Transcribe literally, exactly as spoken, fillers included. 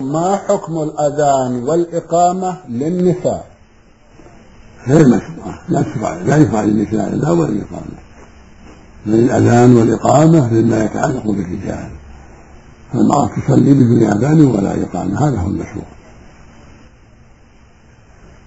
ما حكم الأذان والإقامة للنساء؟ غير مشروعة، لا تشرع، لا يشرع للنساء الأذان ولا الإقامة، بل الأذان والإقامة مما يتعلق بالرجال، فالمرأة تصلي بدون أذان ولا إقامة، هذا هو المشروع.